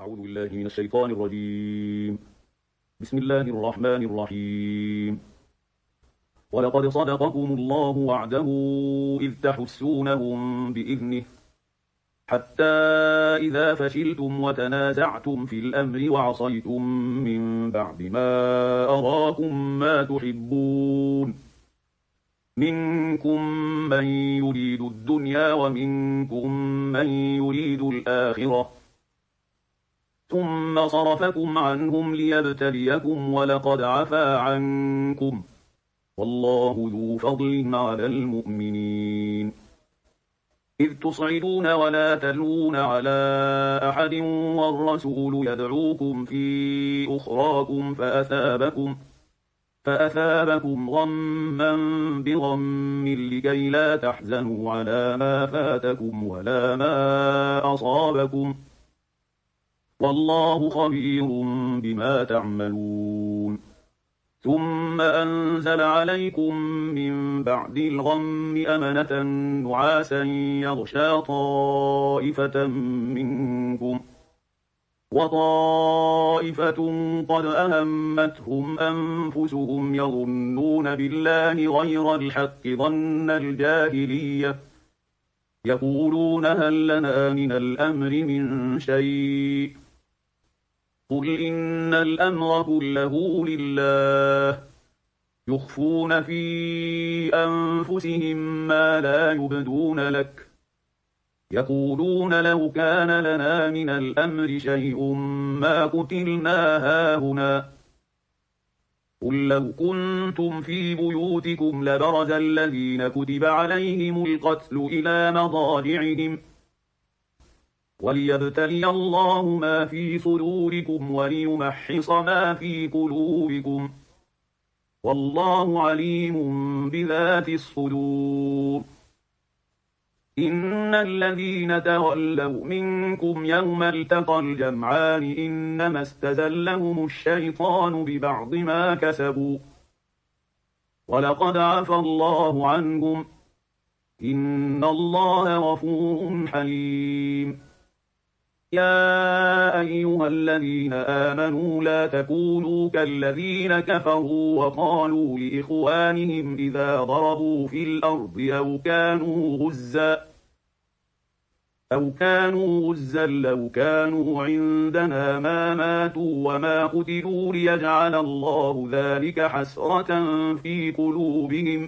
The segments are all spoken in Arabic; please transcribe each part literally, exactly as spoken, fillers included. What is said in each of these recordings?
أعوذ بالله من الشيطان الرجيم. بسم الله الرحمن الرحيم. ولقد صدقكم الله وعده إذ تحسونهم بإذنه حتى إذا فشلتم وتنازعتم في الأمر وعصيتم من بعد ما أراكم ما تحبون منكم من يريد الدنيا ومنكم من يريد الآخرة ثم صرفكم عنهم ليبتليكم ولقد عفا عنكم والله ذو فضل على المؤمنين إذ تصعدون ولا تلوون على أحد والرسول يدعوكم في أخراكم فأثابكم فأثابكم غما بغم لكي لا تحزنوا على ما فاتكم ولا ما أصابكم والله خبير بما تعملون ثم أنزل عليكم من بعد الغم أمنة نعاسا يغشى طائفة منكم وطائفة قد أهمتهم أنفسهم يظنون بالله غير الحق ظن الجاهلية يقولون هل لنا من الأمر من شيء قل إن الأمر كله لله يخفون في أنفسهم ما لا يبدون لك يقولون لو كان لنا من الأمر شيء ما قتلنا هاهنا قل لو كنتم في بيوتكم لبرز الذين كتب عليهم القتل إلى مضاجعهم وليبتلي الله ما في صدوركم وليمحص ما في قلوبكم والله عليم بذات الصدور إن الذين تولوا منكم يوم التقى الجمعان إنما استزلهم الشيطان ببعض ما كسبوا ولقد عفا الله عنهم إن الله غفور حليم يا أيها الذين آمنوا لا تكونوا كالذين كفروا وقالوا لإخوانهم إذا ضربوا في الأرض أو كانوا غزا أو كانوا غزا لو كانوا عندنا ما ماتوا وما قتلوا ليجعل الله ذلك حسرة في قلوبهم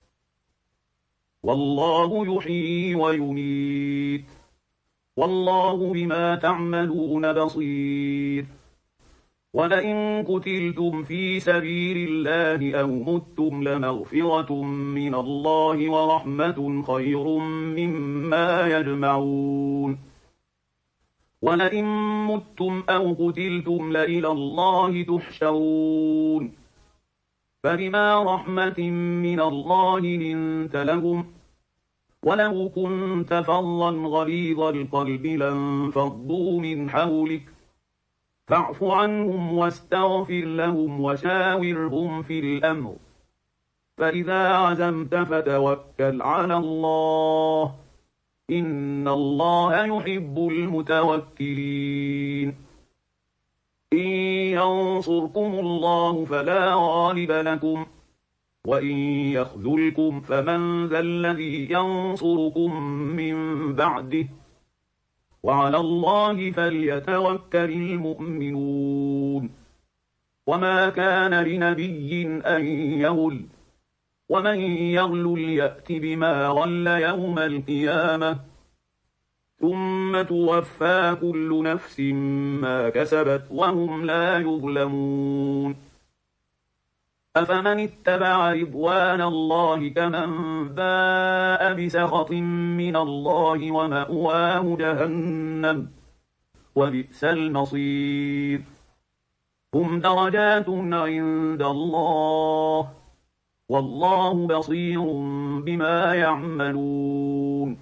والله يحيي ويميت والله بما تعملون بصير ولئن قتلتم في سبيل الله أو متم لمغفرة من الله ورحمة خير مما يجمعون ولئن متم أو قتلتم لإلى الله تحشرون فبما رحمة من الله لنت لهم ولو كنت فظا غليظ القلب لانفضوا من حولك فاعف عنهم واستغفر لهم وشاورهم في الأمر فإذا عزمت فتوكل على الله إن الله يحب المتوكلين إن ينصركم الله فلا غالب لكم وإن يخذلكم فمن ذا الذي ينصركم من بعده وعلى الله فليتوكل المؤمنون وما كان لنبي أن يغل ومن يغل يأت بما غل يوم القيامة ثم توفى كل نفس ما كسبت وهم لا يظلمون أفمن اتبع رضوان الله كمن باء بسخط من الله ومأواه جهنم وبئس المصير هم درجات عند الله والله بصير بما يعملون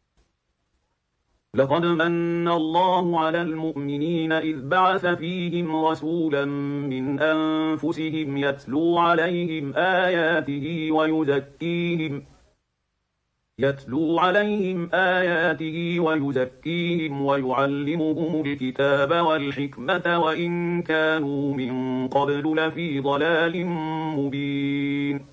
لقد من الله على المؤمنين إذ بعث فيهم رسولا من أنفسهم يتلو عليهم آياته ويزكيهم يتلو عليهم آياته ويزكيهم ويعلمهم الكتاب والحكمة وإن كانوا من قبل لفي ضلال مبين.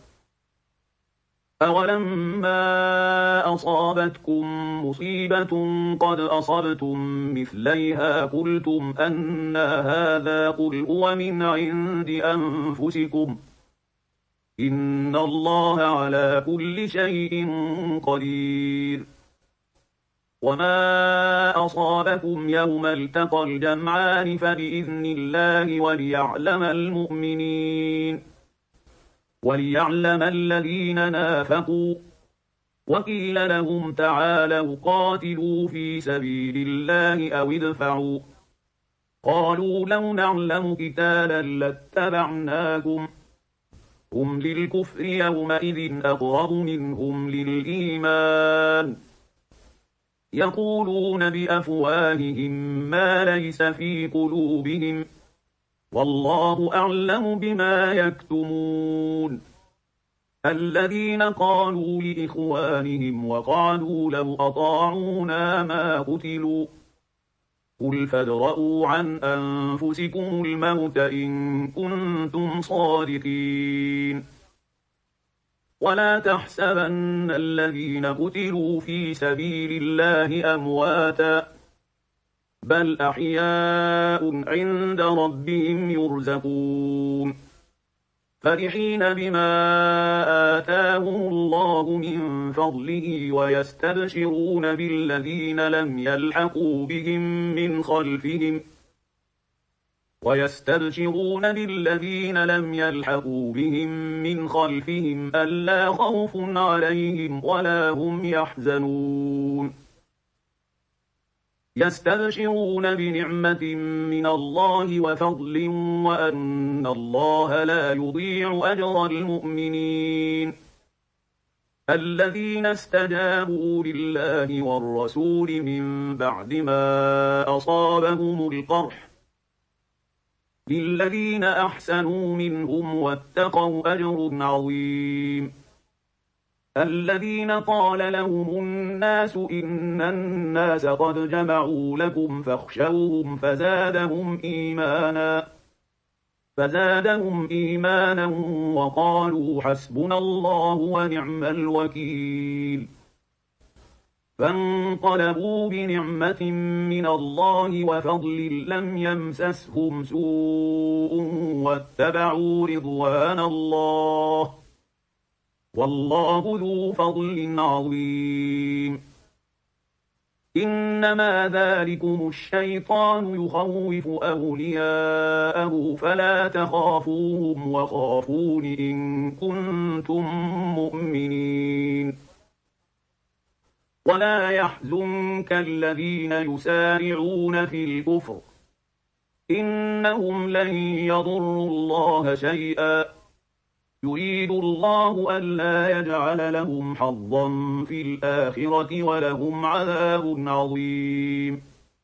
أولما أصابتكم مصيبة قد أصبتم مثليها قلتم أنى هذا قل هو من عند أنفسكم إن الله على كل شيء قدير. وما أصابكم يوم التقى الجمعان فبإذن الله وليعلم المؤمنين وليعلم الذين نافقوا. وقيل لهم تعالوا قاتلوا في سبيل الله أو ادفعوا قالوا لو نعلم قتالا لاتبعناكم هم للكفر يومئذ أقرب منهم للإيمان يقولون بأفواههم ما ليس في قلوبهم والله أعلم بما يكتمون. الذين قالوا لإخوانهم وقعدوا لو أطاعونا ما قتلوا قل فادرءوا عن أنفسكم الموت إن كنتم صادقين. ولا تحسبن الذين قتلوا في سبيل الله أمواتا بل أحياء عند ربهم يرزقون فرحين بما آتاهم الله من فضله ويستبشرون بالذين لم يلحقوا بهم من خلفهم ويستبشرون بالذين لم يلحقوا بهم من خلفهم ألا خوف عليهم ولا هم يحزنون يستبشرون بنعمة من الله وفضل وأن الله لا يضيع أجر المؤمنين. الذين استجابوا لله والرسول من بعد ما أصابهم القرح للذين أحسنوا منهم واتقوا أجر عظيم. الذين قال لهم الناس إن الناس قد جمعوا لكم فاخشوهم فزادهم إيمانا فزادهم إيمانا وقالوا حسبنا الله ونعم الوكيل. فانقلبوا بنعمة من الله وفضل لم يمسسهم سوء واتبعوا رضوان الله والله ذو فضل عظيم. إنما ذلكم الشيطان يخوف أولياءه فلا تخافوهم وخافون إن كنتم مؤمنين. ولا يحزنك الذين يسارعون في الكفر إنهم لن يضروا الله شيئا يريد الله ألا يجعل لهم حظا في الآخرة ولهم عذاب عظيم.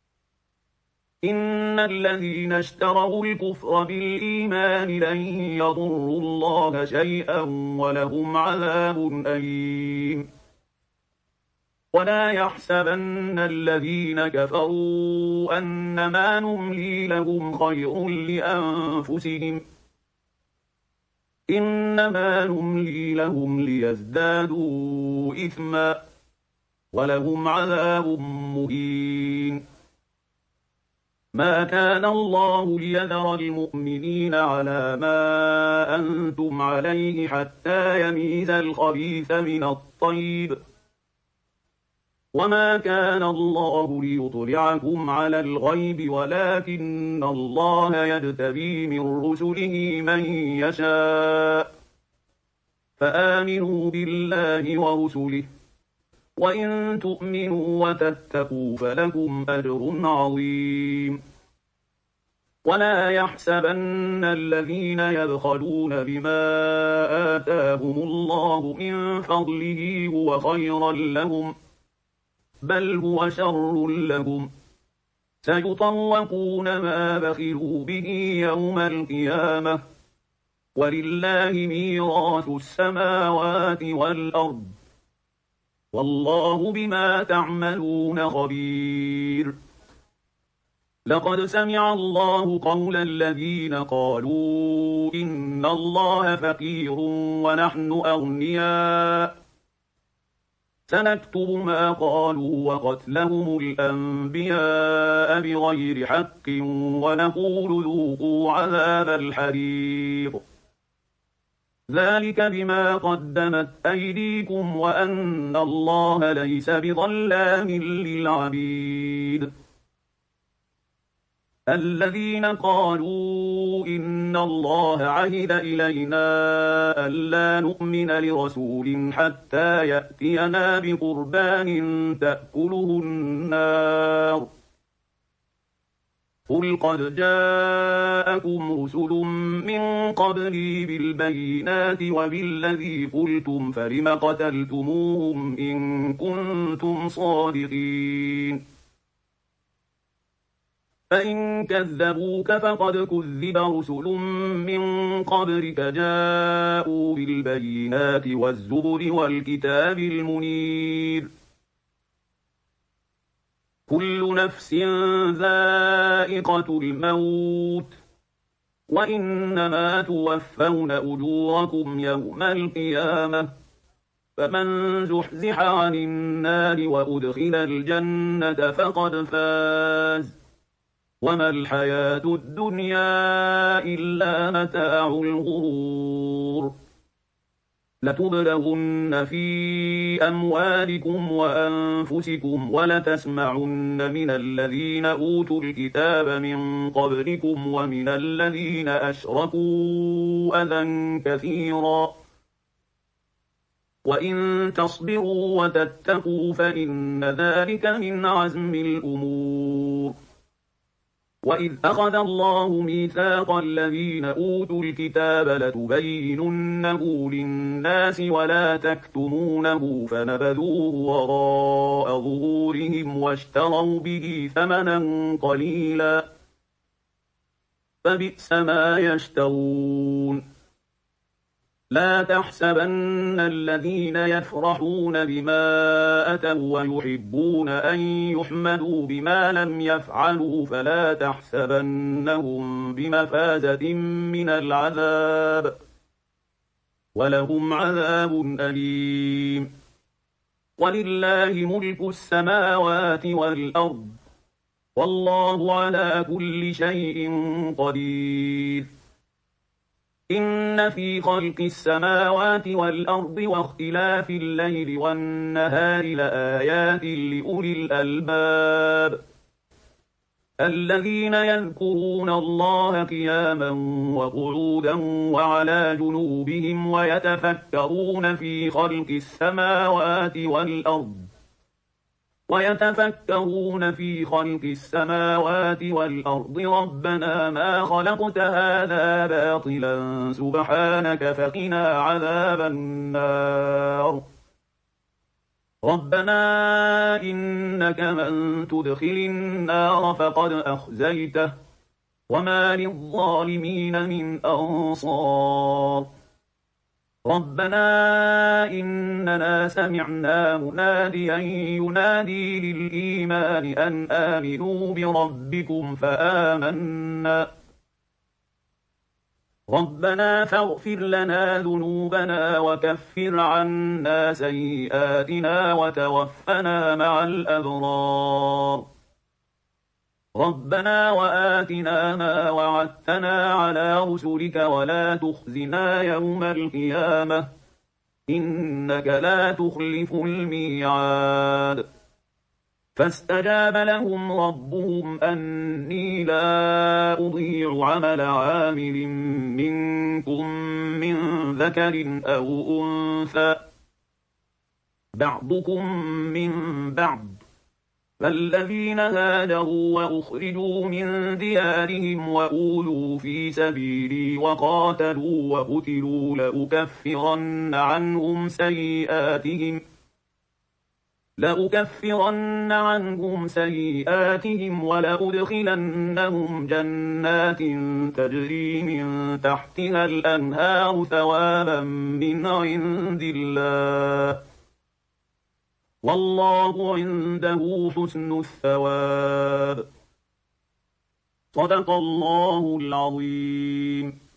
إن الذين اشتروا الكفر بالإيمان لن يضروا الله شيئا ولهم عذاب أليم. ولا يحسبن الذين كفروا أنما نملي لهم خير لأنفسهم إنما نملي لهم ليزدادوا إثما ولهم عذاب مهين. ما كان الله ليذر المؤمنين على ما أنتم عليه حتى يميز الخبيث من الطيب وما كان الله ليطلعكم على الغيب ولكن الله يجتبي من رسله من يشاء فآمنوا بالله ورسله وإن تؤمنوا وتتقوا فلكم أجر عظيم. ولا يحسبن الذين يبخلون بما آتاهم الله من فضله هو خيرا لهم بل هو شر لهم سيطوقون ما بخلوا به يوم القيامة ولله ميراث السماوات والأرض والله بما تعملون خبير. لقد سمع الله قول الذين قالوا إن الله فقير ونحن أغنياء، سنكتب ما قالوا وقتلهم الأنبياء بغير حق ونقول ذوقوا عذاب الحريق، ذلك بما قدمت أيديكم وأن الله ليس بظلام للعبيد. الذين قالوا إن الله عهد إلينا ألا نؤمن لرسول حتى يأتينا بقربان تأكله النار، قل قد جاءكم رسل من قبلي بالبينات وبالذي قلتم فلم قتلتموهم إن كنتم صادقين. فإن كذبوك فقد كذب رسل من قبلك جاءوا بالبينات والزبر والكتاب المنير، كل نفس ذائقة الموت وإنما توفون أجوركم يوم القيامة، فمن زحزح عن النار وأدخل الجنة فقد فاز، وما الحياة الدنيا إلا متاع الغرور. لتبلغن في أموالكم وأنفسكم ولتسمعن من الذين أوتوا الكتاب من قبلكم ومن الذين أشركوا أذى كثيرا، وإن تصبروا وتتقوا فإن ذلك من عزم الأمور. وإذ أخذ الله ميثاق الذين أوتوا الكتاب لتبيننه للناس ولا تكتمونه فنبذوه وراء ظهورهم واشتروا به ثمنا قليلا، فبئس ما يشترون. لا تحسبن الذين يفرحون بما أتوا ويحبون أن يحمدوا بما لم يفعلوا فلا تحسبنهم بمفازة من العذاب، ولهم عذاب أليم. ولله ملك السماوات والأرض، والله على كل شيء قدير. إن في خلق السماوات والأرض واختلاف الليل والنهار لآيات لأولي الألباب، الذين يذكرون الله قياما وقعودا وعلى جنوبهم ويتفكرون في خلق السماوات والأرض ويتفكرون في خلق السماوات والأرض ربنا ما خلقت هذا باطلا سبحانك فقنا عذاب النار. ربنا إنك من تدخل النار فقد أخزيته وما للظالمين من أنصار. ربنا إننا سمعنا مناديا ينادي للإيمان أن آمنوا بربكم فآمنا، ربنا فاغفر لنا ذنوبنا وكفر عنا سيئاتنا وتوفنا مع الأبرار. ربنا وآتنا ما وعدتنا على رسلك ولا تخزنا يوم القيامة إنك لا تخلف الميعاد. فاستجاب لهم ربهم أني لا أضيع عمل عامل منكم من ذكر أو أنثى بعضكم من بعض، فالذين هاجروا وأخرجوا من ديارهم وأوذوا في سبيلي وقاتلوا وقتلوا لأكفرن عنهم سيئاتهم لأكفرن عنهم سيئاتهم ولأدخلنهم جنات تجري من تحتها الأنهار ثوابا من عند الله، والله عنده حسن الثواب. صدق الله العظيم.